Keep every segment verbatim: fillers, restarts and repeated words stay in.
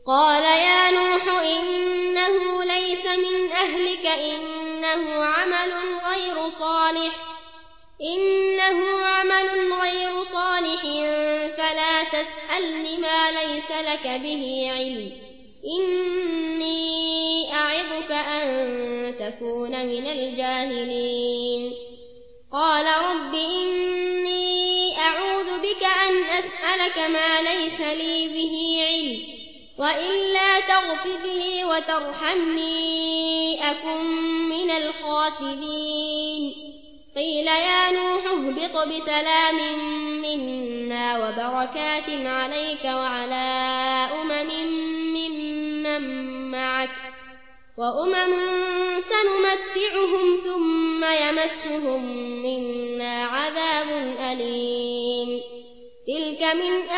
قال يا نوح إنه ليس من أهلك إنه عمل غير صالح إنه عمل غير صالح فلا تسألني ما ليس لك به علم إني أعظك أن تكون من الجاهلين قال رب إني أعوذ بك أن أسألك ما ليس لي به علم وإلا تغفر لي وترحمني أكن من الخاسرين قيل يا نوح اهبط بسلام منا وبركات عليك وعلى أمم ممن معك وأمم سنمتعهم ثم يمسهم منا عذاب أليم تلك من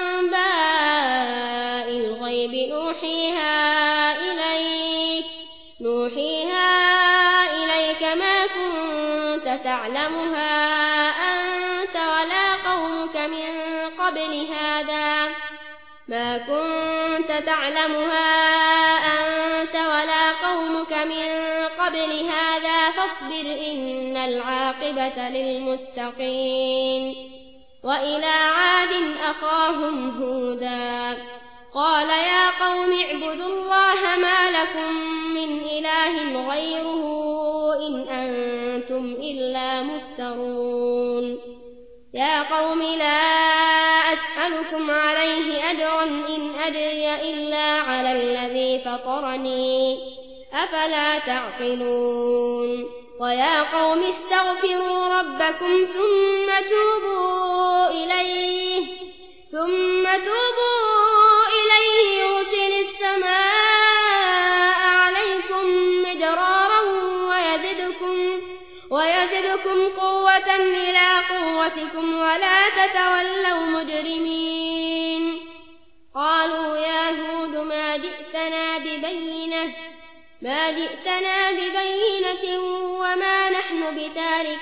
أنباء الغيب نوحيها إليك نوحيها إليك ما كنت تعلمها أنت ولا قومك من قبل هذا ما كنت تعلمها أنت ولا قومك من قبل هذا فاصبر إن العاقبة للمتقين وإلى عاد أخاهم هودا قال يا قوم اعبدوا الله ما لكم من إله غيره إن أنتم إلا مفترون يا قوم لا أسألكم عليه أجرا إن أجري إلا على الذي فطرني أفلا تعقلون ويا قوم استغفروا ربكم ثم توبوا إليه ثم توبوا إليه يرسل السماء عليكم مدرارا ويزدكم ويزدكم قوة إلى قوتكم ولا تتولوا مجرمين قالوا يا هود ما جئتنا ببينة ما جئتنا ببينة وما نحن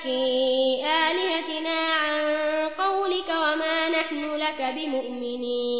بتاركي آلهتنا عن قولك وما نحن لك بمؤمنين